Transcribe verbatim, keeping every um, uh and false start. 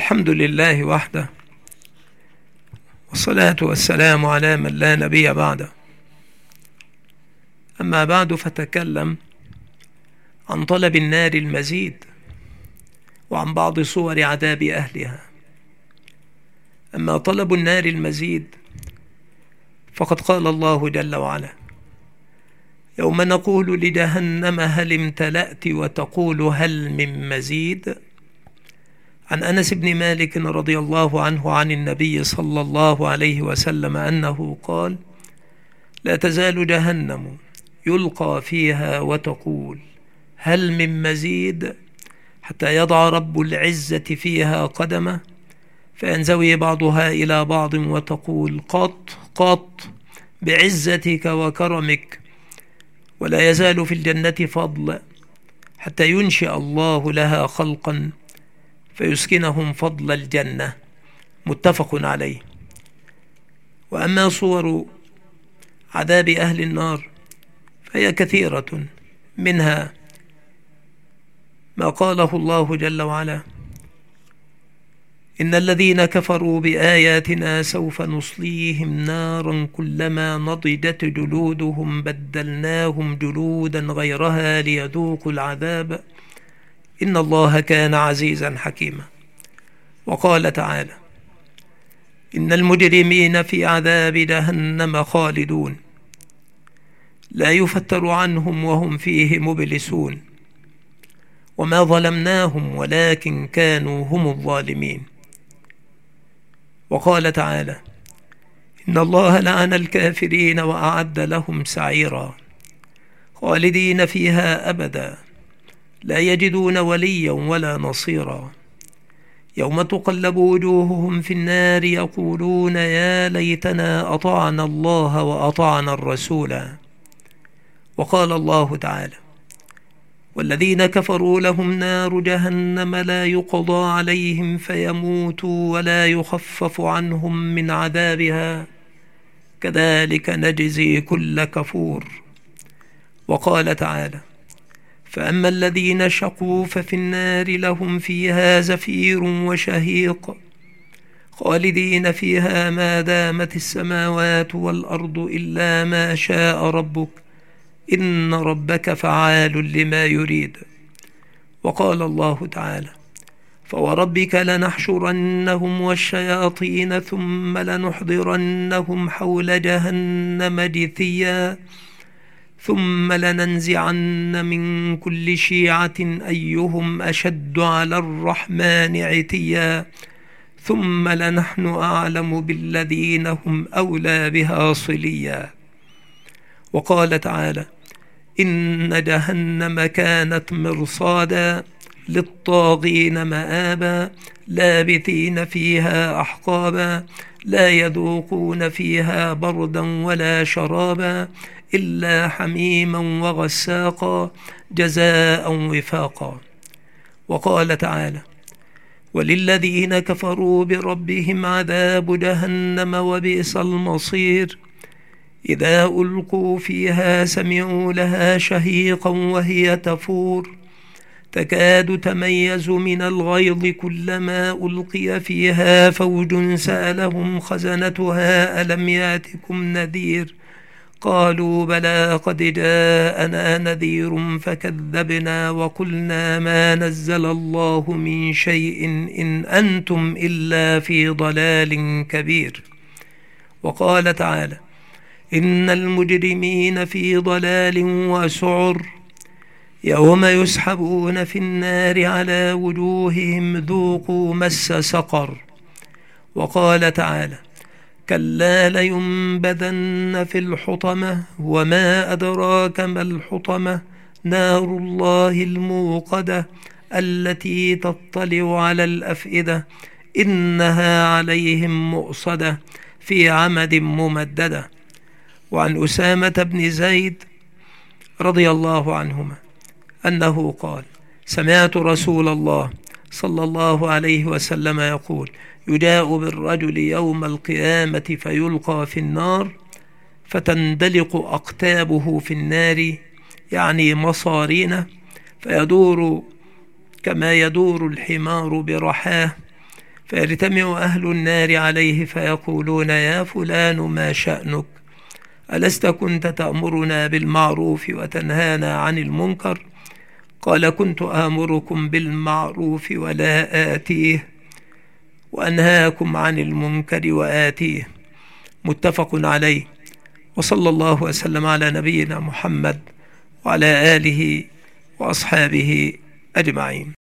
الحمد لله وحده، والصلاة والسلام على من لا نبي بعده. أما بعد، فتكلم عن طلب النار المزيد وعن بعض صور عذاب أهلها. أما طلب النار المزيد فقد قال الله جل وعلا: يوم نقول لجهنم هل امتلأت وتقول هل من مزيد. عن أنس بن مالك رضي الله عنه عن النبي صلى الله عليه وسلم أنه قال: لا تزال جهنم يلقى فيها وتقول هل من مزيد، حتى يضع رب العزة فيها قدمه فينزوي بعضها إلى بعض وتقول قط قط بعزتك وكرمك. ولا يزال في الجنة فضل حتى ينشئ الله لها خلقا فيسكنهم فضل الجنة. متفق عليه. وأما صور عذاب أهل النار فهي كثيرة، منها ما قاله الله جل وعلا: إن الذين كفروا بآياتنا سوف نصليهم نارا كلما نضجت جلودهم بدلناهم جلودا غيرها ليذوقوا العذاب إن الله كان عزيزا حكيما. وقال تعالى: إن المجرمين في عذاب جهنم خالدون لا يفتر عنهم وهم فيه مبلسون وما ظلمناهم ولكن كانوا هم الظالمين. وقال تعالى: إن الله لعن الكافرين وأعد لهم سعيرا خالدين فيها أبدا لا يجدون وليا ولا نصيرا يوم تقلب وجوههم في النار يقولون يا ليتنا أطعنا الله وأطعنا الرسولا. وقال الله تعالى: والذين كفروا لهم نار جهنم لا يقضى عليهم فيموتوا ولا يخفف عنهم من عذابها كذلك نجزي كل كفور. وقال تعالى: فأما الذين شقوا ففي النار لهم فيها زفير وشهيق خالدين فيها ما دامت السماوات والأرض إلا ما شاء ربك إن ربك فعال لما يريد. وقال الله تعالى: فوربك لنحشرنهم والشياطين ثم لنحضرنهم حول جهنم جثيا ثم لننزعن من كل شيعة أيهم أشد على الرحمن عتيا ثم لنحن أعلم بالذين هم أولى بها صليا. وقال تعالى: إن جهنم كانت مرصادا للطاغين مآبا لابثين فيها أحقابا لا يذوقون فيها بردا ولا شرابا إلا حميما وغساقا جزاء وفاقا. وقال تعالى: وللذين كفروا بربهم عذاب جهنم وبئس المصير إذا ألقوا فيها سمعوا لها شهيقا وهي تفور تكاد تميز من الغيظ كلما ألقي فيها فوج سألهم خزنتها ألم يأتكم نذير قالوا بلى قد جاءنا نذير فكذبنا وقلنا ما نزل الله من شيء إن أنتم إلا في ضلال كبير. وقال تعالى: إن المجرمين في ضلال وسعر يوم يسحبون في النار على وجوههم ذوقوا مس سقر. وقال تعالى: كلا لينبذن في الحطمة وما أدراك ما الحطمة نار الله الموقدة التي تطلع على الأفئدة إنها عليهم مؤصدة في عمد ممددة. وعن أسامة بن زيد رضي الله عنهما أنه قال: سمعت رسول الله صلى الله عليه وسلم يقول: يجاء بالرجل يوم القيامة فيلقى في النار فتندلق أقتابه في النار يعني مصارينه فيدور كما يدور الحمار برحاه فيجتمع أهل النار عليه فيقولون: يا فلان ما شأنك؟ ألست كنت تأمرنا بالمعروف وتنهانا عن المنكر؟ قال: كنت آمركم بالمعروف ولا آتيه، وأنهاكم عن المنكر وآتيه. متفق عليه. وصلى الله وسلم على نبينا محمد وعلى آله وأصحابه أجمعين.